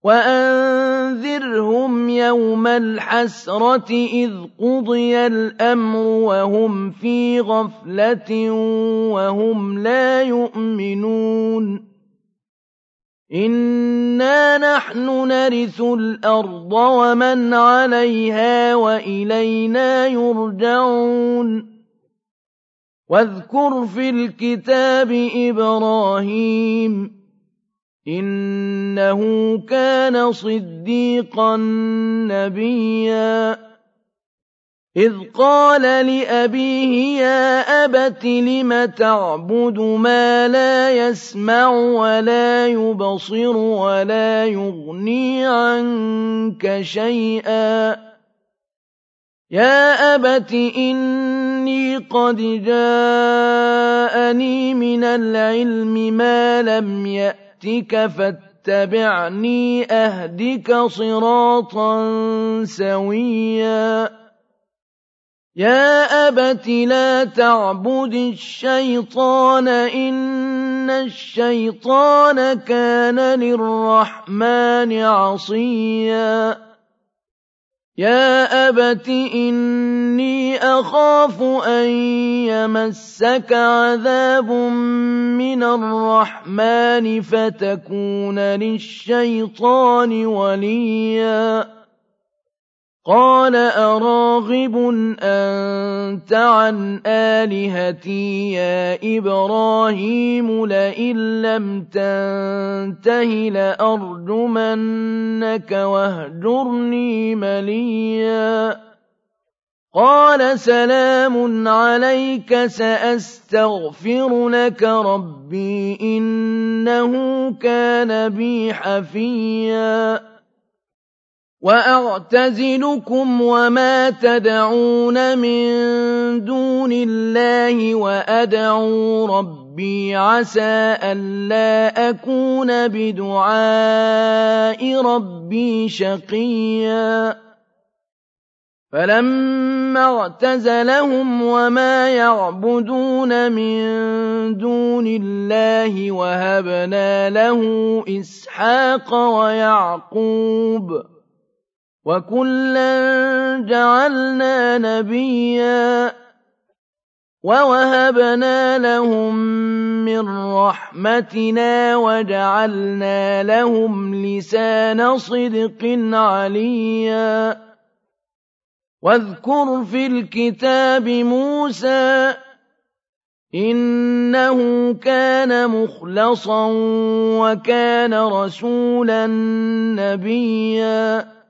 وأنذرهم يوم الحسرة إذ قضي الأمر وهم في غفلة وهم لا يؤمنون إنا نحن نرث الأرض ومن عليها وإلينا يرجعون واذكر في الكتاب إبراهيم إنه كان صديقا نبيا إذ قال لأبيه يا أبت لم تعبد ما لا يسمع ولا يبصر ولا يغني عنك شيئا يا أبت إني قد جاءني من العلم ما لم يأتك فاتبعني أهدك صراطا سويا يا أبت لا تعبد الشيطان إن الشيطان كان للرحمن عصيا يا أبت إني أخاف أن يمسك عذاب من الرحمن فتكون للشيطان وليا قال أراغب أنت عن آلهتي يا إبراهيم لئن لم تنته لأرجمنك واهجرني مليا قال سلام عليك سأستغفر لك ربي إنه كان بي حفيا وأعتزلكم وما تدعون من دون الله وأدعو ربي عسى ألا أكون بدعاء ربي شقيا فلما اعتزلهم وما يعبدون من دون الله وهبنا له إسحاق ويعقوب وكلا جعلنا نبيا ووهبنا لهم من رحمتنا وجعلنا لهم لسان صدق عليا واذكر في الكتاب موسى إنه كان مخلصا وكان رسولا نبيا